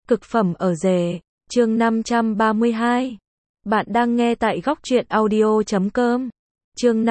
Cực phẩm ở rể, chương 532. Bạn đang nghe tại góc truyện audio.com. Chương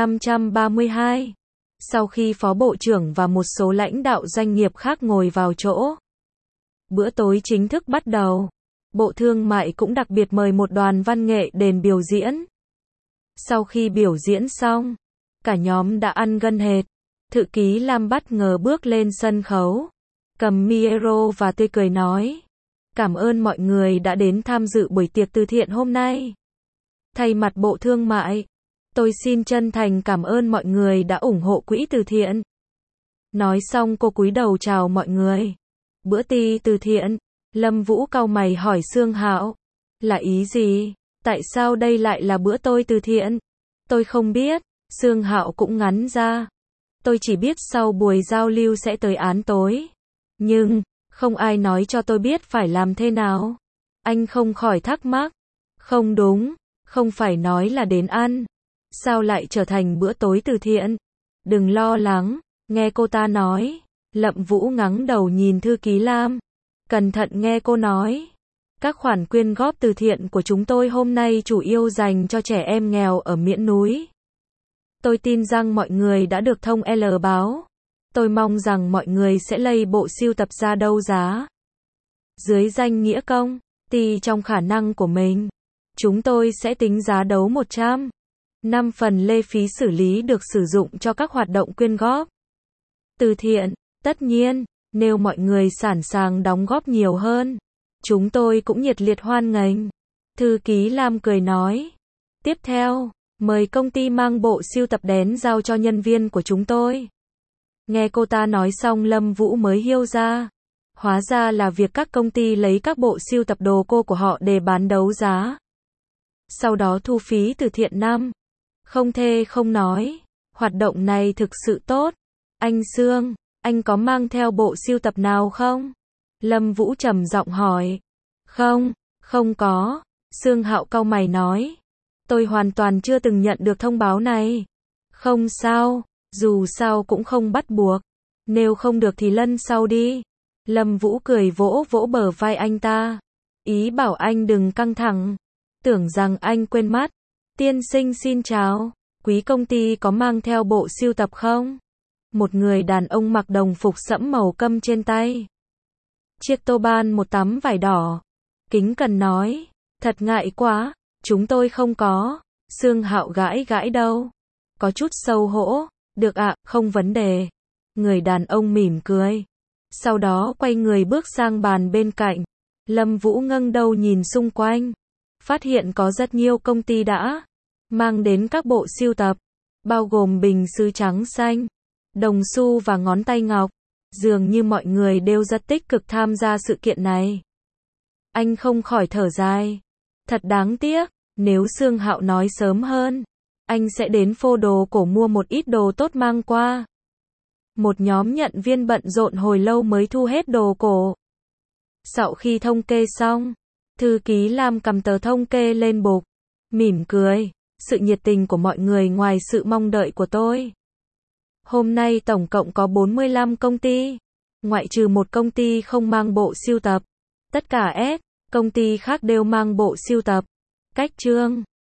532. Sau khi Phó Bộ trưởng và một số lãnh đạo doanh nghiệp khác ngồi vào chỗ, bữa tối chính thức bắt đầu. Bộ Thương mại cũng đặc biệt mời một đoàn văn nghệ đến biểu diễn. Sau khi biểu diễn xong, cả nhóm đã ăn gân hệt. Thư ký Lam bất ngờ bước lên sân khấu, cầm micro và tươi cười nói: "Cảm ơn mọi người đã đến tham dự buổi tiệc từ thiện hôm nay. Thay mặt Bộ Thương mại, tôi xin chân thành cảm ơn mọi người đã ủng hộ quỹ từ thiện." Nói xong cô cúi đầu chào mọi người. "Bữa ti từ thiện?" Lâm Vũ cau mày hỏi Sương Hạo. "Là ý gì? Tại sao đây lại là bữa tôi từ thiện?" "Tôi không biết." Sương Hạo cũng ngắn ra. "Tôi chỉ biết sau buổi giao lưu sẽ tới án tối. Nhưng, không ai nói cho tôi biết phải làm thế nào." Anh không khỏi thắc mắc. "Không đúng, không phải nói là đến ăn. Sao lại trở thành bữa tối từ thiện?" "Đừng lo lắng." Nghe cô ta nói, Lâm Vũ ngẩng đầu nhìn thư ký Lam. Cẩn thận nghe cô nói. "Các khoản quyên góp từ thiện của chúng tôi hôm nay chủ yếu dành cho trẻ em nghèo ở miền núi. Tôi tin rằng mọi người đã được thông L báo. Tôi mong rằng mọi người sẽ lấy bộ sưu tập ra đấu giá dưới danh nghĩa công ty trong khả năng của mình. Chúng tôi sẽ tính giá đấu 100% phần lệ phí xử lý được sử dụng cho các hoạt động quyên góp từ thiện. Tất nhiên, nếu mọi người sẵn sàng đóng góp nhiều hơn, chúng tôi cũng nhiệt liệt hoan nghênh." Thư ký Lam cười nói. "Tiếp theo, mời công ty mang bộ sưu tập đến giao cho nhân viên của chúng tôi." Nghe cô ta nói xong Lâm Vũ mới hiểu ra. Hóa ra là việc các công ty lấy các bộ sưu tập đồ cô của họ để bán đấu giá, sau đó thu phí từ thiện năm. Không thể không nói, hoạt động này thực sự tốt. "Anh Sương, anh có mang theo bộ sưu tập nào không?" Lâm Vũ trầm giọng hỏi. "Không, không có." Sương Hạo cau mày nói. "Tôi hoàn toàn chưa từng nhận được thông báo này." "Không sao, dù sao cũng không bắt buộc. Nếu không được thì lần sau đi." Lâm Vũ cười vỗ vỗ bờ vai anh ta. Ý bảo anh đừng căng thẳng. "Tưởng rằng anh quên mất." "Tiên sinh xin chào. Quý công ty có mang theo bộ sưu tập không?" Một người đàn ông mặc đồng phục sẫm màu cam trên tay chiếc tô ban một tấm vải đỏ, kính cẩn nói. "Thật ngại quá, chúng tôi không có." Sương Hạo gãi gãi đầu, có chút xấu hổ. "Được ạ, không vấn đề." Người đàn ông mỉm cười, sau đó quay người bước sang bàn bên cạnh. Lâm Vũ ngẩng đầu nhìn xung quanh, phát hiện có rất nhiều công ty đã mang đến các bộ sưu tập, bao gồm bình sứ trắng xanh, đồng xu và ngón tay ngọc. Dường như mọi người đều rất tích cực tham gia sự kiện này. Anh không khỏi thở dài. Thật đáng tiếc, nếu Sương Hạo nói sớm hơn, anh sẽ đến phô đồ cổ mua một ít đồ tốt mang qua. Một nhóm nhận viên bận rộn hồi lâu mới thu hết đồ cổ. Sau khi thống kê xong, thư ký Lam cầm tờ thống kê lên bục, mỉm cười. "Sự nhiệt tình của mọi người ngoài sự mong đợi của tôi. Hôm nay tổng cộng có 45 công ty, ngoại trừ một công ty không mang bộ sưu tập. Tất cả S công ty khác đều mang bộ sưu tập. Cách chương